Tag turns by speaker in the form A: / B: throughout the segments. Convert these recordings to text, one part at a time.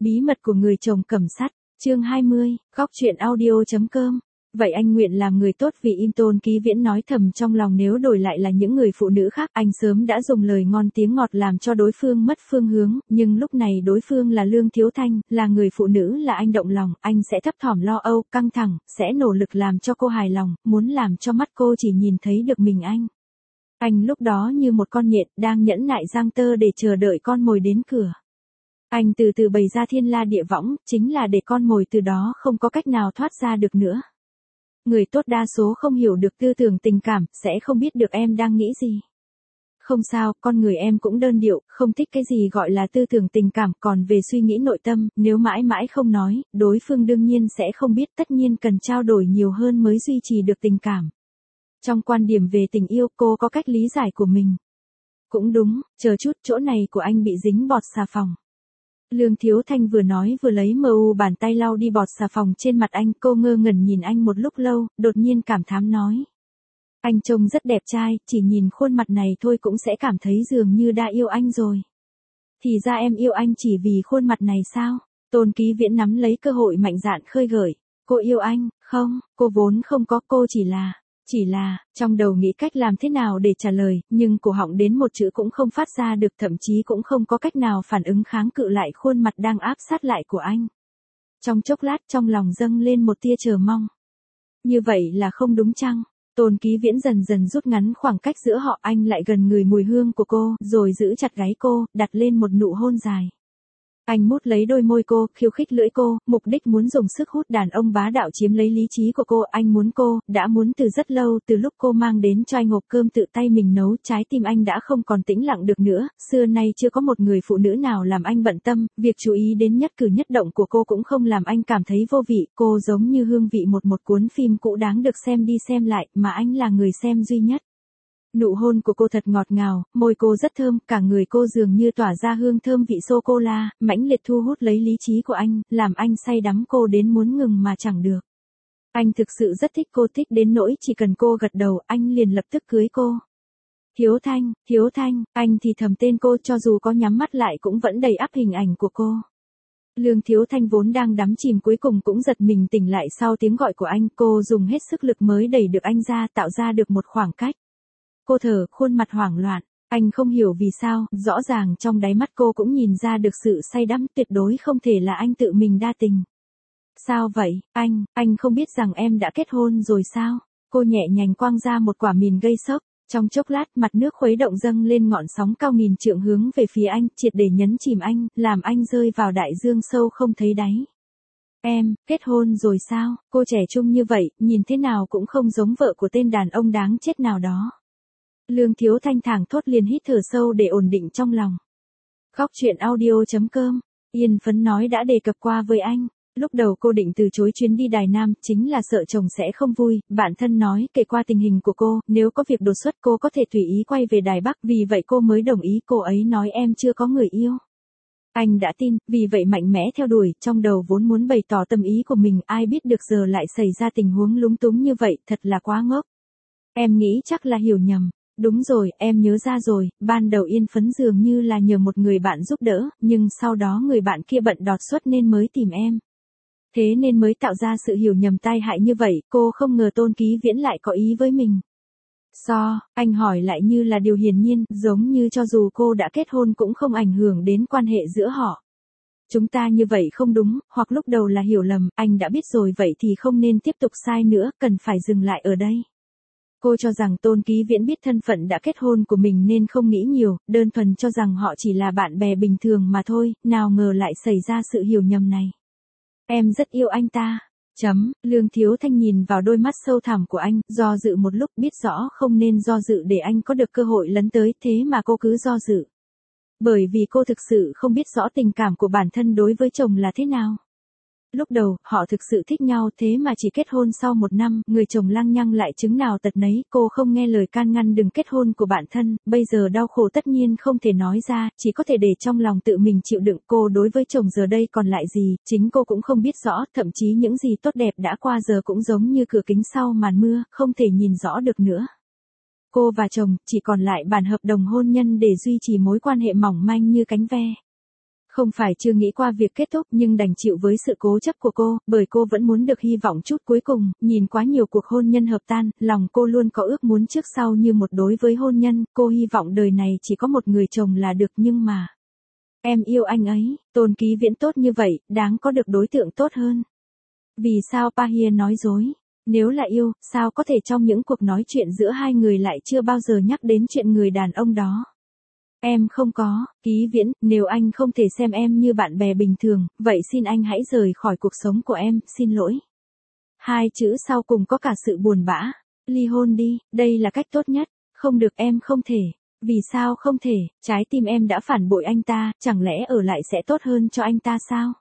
A: Bí mật của người chồng cầm sắt, chương 20, góc truyện audio.com. Vậy anh nguyện làm người tốt vì im. Tôn Ký Viễn nói thầm trong lòng, nếu đổi lại là những người phụ nữ khác, anh sớm đã dùng lời ngon tiếng ngọt làm cho đối phương mất phương hướng, nhưng lúc này đối phương là Lương Thiếu Thanh, là người phụ nữ là anh động lòng, anh sẽ thấp thỏm lo âu, căng thẳng, sẽ nỗ lực làm cho cô hài lòng, muốn làm cho mắt cô chỉ nhìn thấy được mình anh. Anh lúc đó như một con nhện đang nhẫn nại giang tơ để chờ đợi con mồi đến cửa. Anh từ từ bày ra thiên la địa võng, chính là để con mồi từ đó không có cách nào thoát ra được nữa. Người tốt đa số không hiểu được tư tưởng tình cảm, sẽ không biết được em đang nghĩ gì. Không sao, con người em cũng đơn điệu, không thích cái gì gọi là tư tưởng tình cảm, còn về suy nghĩ nội tâm, nếu mãi mãi không nói, đối phương đương nhiên sẽ không biết, tất nhiên cần trao đổi nhiều hơn mới duy trì được tình cảm. Trong quan điểm về tình yêu, cô có cách lý giải của mình. Cũng đúng, chờ chút, chỗ này của anh bị dính bọt xà phòng. Lương Thiếu Thanh vừa nói vừa lấy bàn tay lau đi bọt xà phòng trên mặt anh. Cô ngơ ngẩn nhìn anh một lúc lâu, đột nhiên cảm thán nói. Anh trông rất đẹp trai, chỉ nhìn khuôn mặt này thôi cũng sẽ cảm thấy dường như đã yêu anh rồi. Thì ra em yêu anh chỉ vì khuôn mặt này sao? Tôn Ký Viễn nắm lấy cơ hội mạnh dạn khơi gợi. Cô yêu anh, không, cô vốn không có, cô chỉ là, trong đầu nghĩ cách làm thế nào để trả lời, nhưng cổ họng đến một chữ cũng không phát ra được, thậm chí cũng không có cách nào phản ứng kháng cự lại khuôn mặt đang áp sát lại của anh. Trong chốc lát trong lòng dâng lên một tia chờ mong. Như vậy là không đúng chăng? Tôn Ký Viễn dần dần rút ngắn khoảng cách giữa họ, anh lại gần người mùi hương của cô, rồi giữ chặt gáy cô, đặt lên một nụ hôn dài. Anh mút lấy đôi môi cô, khiêu khích lưỡi cô, mục đích muốn dùng sức hút đàn ông bá đạo chiếm lấy lý trí của cô. Anh muốn cô, đã muốn từ rất lâu, từ lúc cô mang đến cho anh hộp cơm tự tay mình nấu. Trái tim anh đã không còn tĩnh lặng được nữa, xưa nay chưa có một người phụ nữ nào làm anh bận tâm, việc chú ý đến nhất cử nhất động của cô cũng không làm anh cảm thấy vô vị. Cô giống như hương vị một cuốn phim cũ đáng được xem đi xem lại, mà anh là người xem duy nhất. Nụ hôn của cô thật ngọt ngào, môi cô rất thơm, cả người cô dường như tỏa ra hương thơm vị sô-cô-la, mãnh liệt thu hút lấy lý trí của anh, làm anh say đắm cô đến muốn ngừng mà chẳng được. Anh thực sự rất thích cô, thích đến nỗi chỉ cần cô gật đầu, anh liền lập tức cưới cô. Thiếu Thanh, anh thì thầm tên cô, cho dù có nhắm mắt lại cũng vẫn đầy ắp hình ảnh của cô. Lương Thiếu Thanh vốn đang đắm chìm cuối cùng cũng giật mình tỉnh lại sau tiếng gọi của anh, cô dùng hết sức lực mới đẩy được anh ra, tạo ra được một khoảng cách. Cô thở, khuôn mặt hoảng loạn, anh không hiểu vì sao, rõ ràng trong đáy mắt cô cũng nhìn ra được sự say đắm, tuyệt đối không thể là anh tự mình đa tình. Sao vậy, anh không biết rằng em đã kết hôn rồi sao? Cô nhẹ nhàng quăng ra một quả mìn gây sốc, trong chốc lát mặt nước khuấy động dâng lên ngọn sóng cao nghìn trượng hướng về phía anh, triệt để nhấn chìm anh, làm anh rơi vào đại dương sâu không thấy đáy. Em, kết hôn rồi sao? Cô trẻ trung như vậy, nhìn thế nào cũng không giống vợ của tên đàn ông đáng chết nào đó. Lương Thiếu Thanh thảng thốt liền hít thở sâu để ổn định trong lòng. Góc truyện audio.com, Yên Phấn nói đã đề cập qua với anh. Lúc đầu cô định từ chối chuyến đi Đài Nam, chính là sợ chồng sẽ không vui, bạn thân nói kể qua tình hình của cô, nếu có việc đột xuất cô có thể tùy ý quay về Đài Bắc, vì vậy cô mới đồng ý. Cô ấy nói em chưa có người yêu. Anh đã tin, vì vậy mạnh mẽ theo đuổi, trong đầu vốn muốn bày tỏ tâm ý của mình, ai biết được giờ lại xảy ra tình huống lúng túng như vậy, thật là quá ngốc. Em nghĩ chắc là hiểu nhầm. Đúng rồi, em nhớ ra rồi, ban đầu Yên Phấn dường như là nhờ một người bạn giúp đỡ, nhưng sau đó người bạn kia bận đột xuất nên mới tìm em. Thế nên mới tạo ra sự hiểu nhầm tai hại như vậy, cô không ngờ Tôn Ký Viễn lại có ý với mình. Anh hỏi lại như là điều hiển nhiên, giống như cho dù cô đã kết hôn cũng không ảnh hưởng đến quan hệ giữa họ. Chúng ta như vậy không đúng, hoặc lúc đầu là hiểu lầm, anh đã biết rồi vậy thì không nên tiếp tục sai nữa, cần phải dừng lại ở đây. Cô cho rằng Tôn Ký Viễn biết thân phận đã kết hôn của mình nên không nghĩ nhiều, đơn thuần cho rằng họ chỉ là bạn bè bình thường mà thôi, nào ngờ lại xảy ra sự hiểu nhầm này. Em rất yêu anh ta. Lương Thiếu Thanh nhìn vào đôi mắt sâu thẳm của anh, do dự một lúc, biết rõ không nên do dự để anh có được cơ hội lấn tới, thế mà cô cứ do dự. Bởi vì cô thực sự không biết rõ tình cảm của bản thân đối với chồng là thế nào. Lúc đầu, họ thực sự thích nhau, thế mà chỉ kết hôn sau 1 năm, người chồng lăng nhăng lại chứng nào tật nấy, cô không nghe lời can ngăn đừng kết hôn của bản thân, bây giờ đau khổ tất nhiên không thể nói ra, chỉ có thể để trong lòng tự mình chịu đựng. Cô đối với chồng giờ đây còn lại gì, chính cô cũng không biết rõ, thậm chí những gì tốt đẹp đã qua giờ cũng giống như cửa kính sau màn mưa, không thể nhìn rõ được nữa. Cô và chồng chỉ còn lại bản hợp đồng hôn nhân để duy trì mối quan hệ mỏng manh như cánh ve. Không phải chưa nghĩ qua việc kết thúc nhưng đành chịu với sự cố chấp của cô, bởi cô vẫn muốn được hy vọng chút cuối cùng, nhìn quá nhiều cuộc hôn nhân hợp tan, lòng cô luôn có ước muốn trước sau như một đối với hôn nhân, cô hy vọng đời này chỉ có một người chồng là được nhưng mà. Em yêu anh ấy, Tôn Ký Viễn tốt như vậy, đáng có được đối tượng tốt hơn. Vì sao Pahia nói dối? Nếu là yêu, sao có thể trong những cuộc nói chuyện giữa hai người lại chưa bao giờ nhắc đến chuyện người đàn ông đó? Em không có, Ký Viễn, nếu anh không thể xem em như bạn bè bình thường, vậy xin anh hãy rời khỏi cuộc sống của em, xin lỗi. Hai chữ sau cùng có cả sự buồn bã. Ly hôn đi, đây là cách tốt nhất. Không được em không thể. Vì sao không thể, trái tim em đã phản bội anh ta, chẳng lẽ ở lại sẽ tốt hơn cho anh ta sao?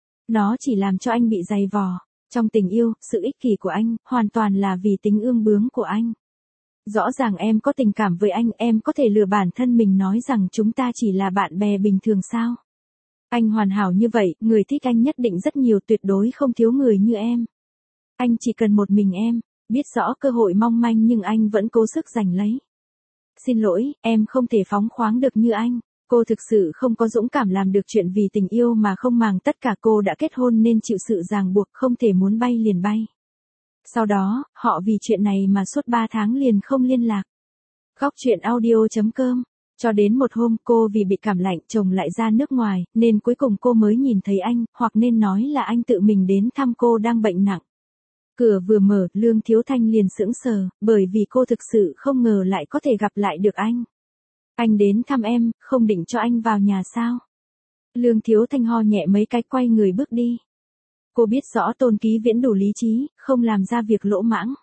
A: Nó chỉ làm cho anh bị dày vò. Trong tình yêu, sự ích kỷ của anh, hoàn toàn là vì tính ương bướng của anh. Rõ ràng em có tình cảm với anh, em có thể lừa bản thân mình nói rằng chúng ta chỉ là bạn bè bình thường sao? Anh hoàn hảo như vậy, người thích anh nhất định rất nhiều, tuyệt đối không thiếu người như em. Anh chỉ cần một mình em, biết rõ cơ hội mong manh nhưng anh vẫn cố sức giành lấy. Xin lỗi, em không thể phóng khoáng được như anh. Cô thực sự không có dũng cảm làm được chuyện vì tình yêu mà không màng tất cả, cô đã kết hôn nên chịu sự ràng buộc, không thể muốn bay liền bay. Sau đó, họ vì chuyện này mà suốt 3 tháng liền không liên lạc. Góc truyện audio.com. Cho đến một hôm cô vì bị cảm lạnh chồng lại ra nước ngoài, nên cuối cùng cô mới nhìn thấy anh, hoặc nên nói là anh tự mình đến thăm cô đang bệnh nặng. Cửa vừa mở, Lương Thiếu Thanh liền sững sờ, bởi vì cô thực sự không ngờ lại có thể gặp lại được anh. Anh đến thăm em, không định cho anh vào nhà sao? Lương Thiếu Thanh ho nhẹ mấy cái quay người bước đi. Cô biết rõ Tôn Ký Viễn đủ lý trí, không làm ra việc lỗ mãng.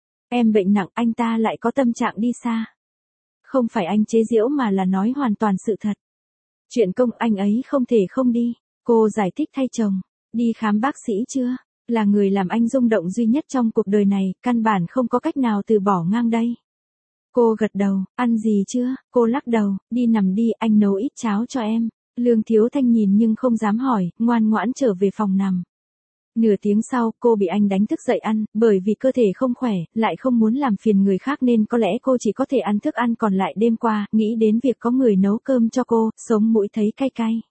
A: Em bệnh nặng, anh ta lại có tâm trạng đi xa. Không phải anh chế giễu mà là nói hoàn toàn sự thật. Chuyện công anh ấy không thể không đi. Cô giải thích thay chồng. Đi khám bác sĩ chưa? Là người làm anh rung động duy nhất trong cuộc đời này, căn bản không có cách nào từ bỏ ngang đây. Cô gật đầu, ăn gì chưa? Cô lắc đầu, đi nằm đi, anh nấu ít cháo cho em. Lương Thiếu Thanh nhìn nhưng không dám hỏi, ngoan ngoãn trở về phòng nằm. Nửa tiếng sau, cô bị anh đánh thức dậy ăn, bởi vì cơ thể không khỏe, lại không muốn làm phiền người khác nên có lẽ cô chỉ có thể ăn thức ăn còn lại đêm qua, nghĩ đến việc có người nấu cơm cho cô, sống mũi thấy cay cay.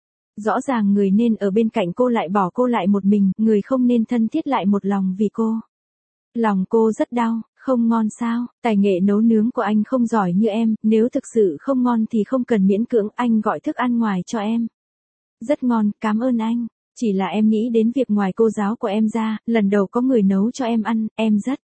A: Rõ ràng người nên ở bên cạnh cô lại bỏ cô lại một mình, người không nên thân thiết lại một lòng vì cô. Lòng cô rất đau, không ngon sao, tài nghệ nấu nướng của anh không giỏi như em, nếu thực sự không ngon thì không cần miễn cưỡng, anh gọi thức ăn ngoài cho em. Rất ngon, cảm ơn anh. Chỉ là em nghĩ đến việc ngoài cô giáo của em ra, lần đầu có người nấu cho em ăn, em rất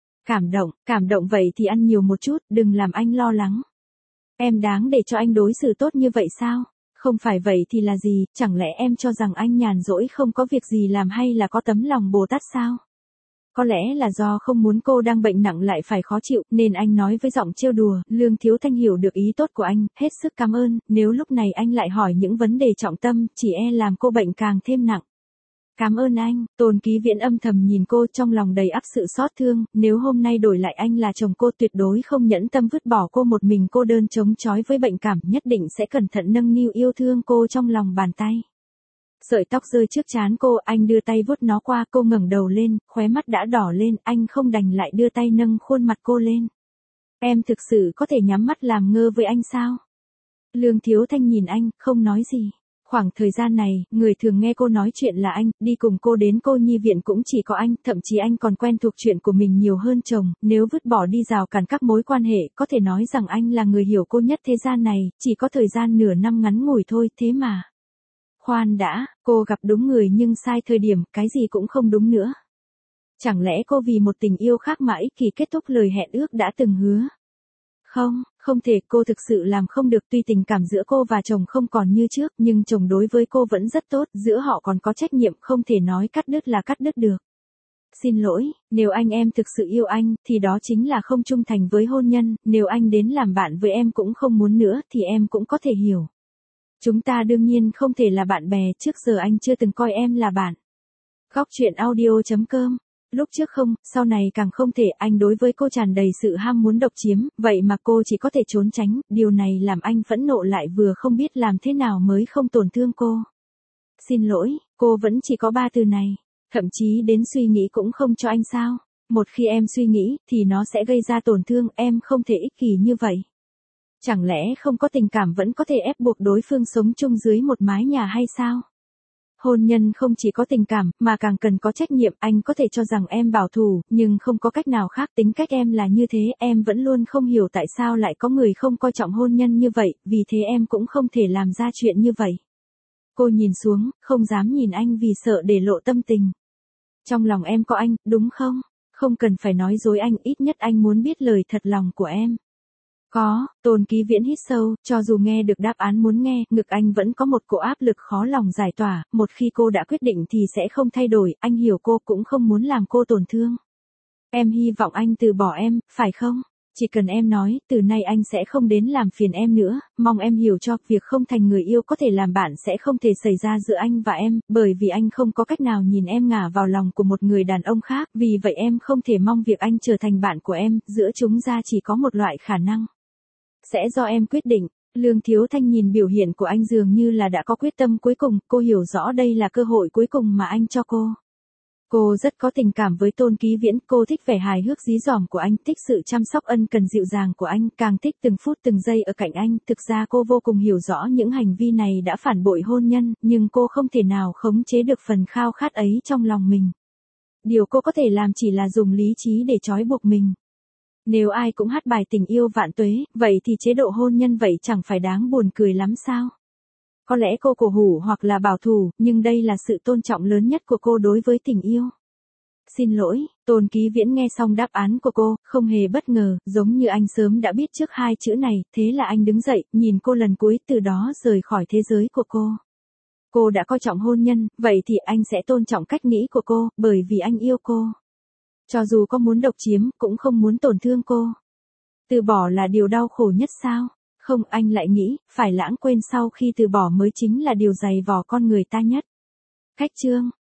A: cảm động vậy thì ăn nhiều một chút, đừng làm anh lo lắng. Em đáng để cho anh đối xử tốt như vậy sao? Không phải vậy thì là gì, chẳng lẽ em cho rằng anh nhàn rỗi không có việc gì làm hay là có tấm lòng Bồ Tát sao? Có lẽ là do không muốn cô đang bệnh nặng lại phải khó chịu, nên anh nói với giọng trêu đùa. Lương Thiếu Thanh hiểu được ý tốt của anh, hết sức cảm ơn, nếu lúc này anh lại hỏi những vấn đề trọng tâm, chỉ e làm cô bệnh càng thêm nặng. Cảm ơn anh, Tôn Ký Viễn âm thầm nhìn cô trong lòng đầy ắp sự xót thương, nếu hôm nay đổi lại anh là chồng cô tuyệt đối không nhẫn tâm vứt bỏ cô một mình cô đơn chống chói với bệnh cảm, nhất định sẽ cẩn thận nâng niu yêu thương cô trong lòng bàn tay. Sợi tóc rơi trước trán cô, anh đưa tay vuốt nó qua, cô ngẩng đầu lên, khóe mắt đã đỏ lên, anh không đành lại đưa tay nâng khuôn mặt cô lên. Em thực sự có thể nhắm mắt làm ngơ với anh sao? Lương Thiếu Thanh nhìn anh, không nói gì. Khoảng thời gian này, người thường nghe cô nói chuyện là anh, đi cùng cô đến cô nhi viện cũng chỉ có anh, thậm chí anh còn quen thuộc chuyện của mình nhiều hơn chồng, nếu vứt bỏ đi rào cản các mối quan hệ, có thể nói rằng anh là người hiểu cô nhất thế gian này, chỉ có thời gian nửa năm ngắn ngủi thôi, thế mà. Khoan đã, cô gặp đúng người nhưng sai thời điểm, cái gì cũng không đúng nữa. Chẳng lẽ cô vì một tình yêu khác mà ích kỷ kết thúc lời hẹn ước đã từng hứa? Không thể, cô thực sự làm không được, tuy tình cảm giữa cô và chồng không còn như trước, nhưng chồng đối với cô vẫn rất tốt, giữa họ còn có trách nhiệm, không thể nói cắt đứt là cắt đứt được. Xin lỗi, nếu anh em thực sự yêu anh, thì đó chính là không trung thành với hôn nhân, nếu anh đến làm bạn với em cũng không muốn nữa, thì em cũng có thể hiểu. Chúng ta đương nhiên không thể là bạn bè, trước giờ anh chưa từng coi em là bạn. Góc truyện audio.com. Lúc trước không, sau này càng không thể, anh đối với cô tràn đầy sự ham muốn độc chiếm, vậy mà cô chỉ có thể trốn tránh, điều này làm anh phẫn nộ lại vừa không biết làm thế nào mới không tổn thương cô. Xin lỗi, cô vẫn chỉ có 3 từ này, thậm chí đến suy nghĩ cũng không cho anh sao? Một khi em suy nghĩ, thì nó sẽ gây ra tổn thương, em không thể ích kỷ như vậy. Chẳng lẽ không có tình cảm vẫn có thể ép buộc đối phương sống chung dưới một mái nhà hay sao? Hôn nhân không chỉ có tình cảm, mà càng cần có trách nhiệm. Anh có thể cho rằng em bảo thủ, nhưng không có cách nào khác, tính cách em là như thế. Em vẫn luôn không hiểu tại sao lại có người không coi trọng hôn nhân như vậy, vì thế em cũng không thể làm ra chuyện như vậy. Cô nhìn xuống, không dám nhìn anh vì sợ để lộ tâm tình. Trong lòng em có anh, đúng không? Không cần phải nói dối anh, ít nhất anh muốn biết lời thật lòng của em. Có, Tôn Ký Viễn hít sâu, cho dù nghe được đáp án muốn nghe, ngực anh vẫn có một cỗ áp lực khó lòng giải tỏa, một khi cô đã quyết định thì sẽ không thay đổi, anh hiểu cô cũng không muốn làm cô tổn thương. Em hy vọng anh từ bỏ em, phải không? Chỉ cần em nói, từ nay anh sẽ không đến làm phiền em nữa, mong em hiểu cho, việc không thành người yêu có thể làm bạn sẽ không thể xảy ra giữa anh và em, bởi vì anh không có cách nào nhìn em ngả vào lòng của một người đàn ông khác, vì vậy em không thể mong việc anh trở thành bạn của em, giữa chúng ta chỉ có một loại khả năng. Sẽ do em quyết định. Lương Thiếu Thanh nhìn biểu hiện của anh dường như là đã có quyết tâm cuối cùng, cô hiểu rõ đây là cơ hội cuối cùng mà anh cho cô. Cô rất có tình cảm với Tôn Ký Viễn, cô thích vẻ hài hước dí dỏm của anh, thích sự chăm sóc ân cần dịu dàng của anh, càng thích từng phút từng giây ở cạnh anh. Thực ra cô vô cùng hiểu rõ những hành vi này đã phản bội hôn nhân, nhưng cô không thể nào khống chế được phần khao khát ấy trong lòng mình. Điều cô có thể làm chỉ là dùng lý trí để trói buộc mình. Nếu ai cũng hát bài tình yêu vạn tuế, vậy thì chế độ hôn nhân vậy chẳng phải đáng buồn cười lắm sao? Có lẽ cô cổ hủ hoặc là bảo thủ, nhưng đây là sự tôn trọng lớn nhất của cô đối với tình yêu. Xin lỗi, Tôn Ký Viễn nghe xong đáp án của cô, không hề bất ngờ, giống như anh sớm đã biết trước hai chữ này, thế là anh đứng dậy, nhìn cô lần cuối, từ đó rời khỏi thế giới của cô. Cô đã coi trọng hôn nhân, vậy thì anh sẽ tôn trọng cách nghĩ của cô, bởi vì anh yêu cô. Cho dù có muốn độc chiếm, cũng không muốn tổn thương cô. Từ bỏ là điều đau khổ nhất sao? Không, anh lại nghĩ, phải lãng quên sau khi từ bỏ mới chính là điều dày vò con người ta nhất. Khách chương.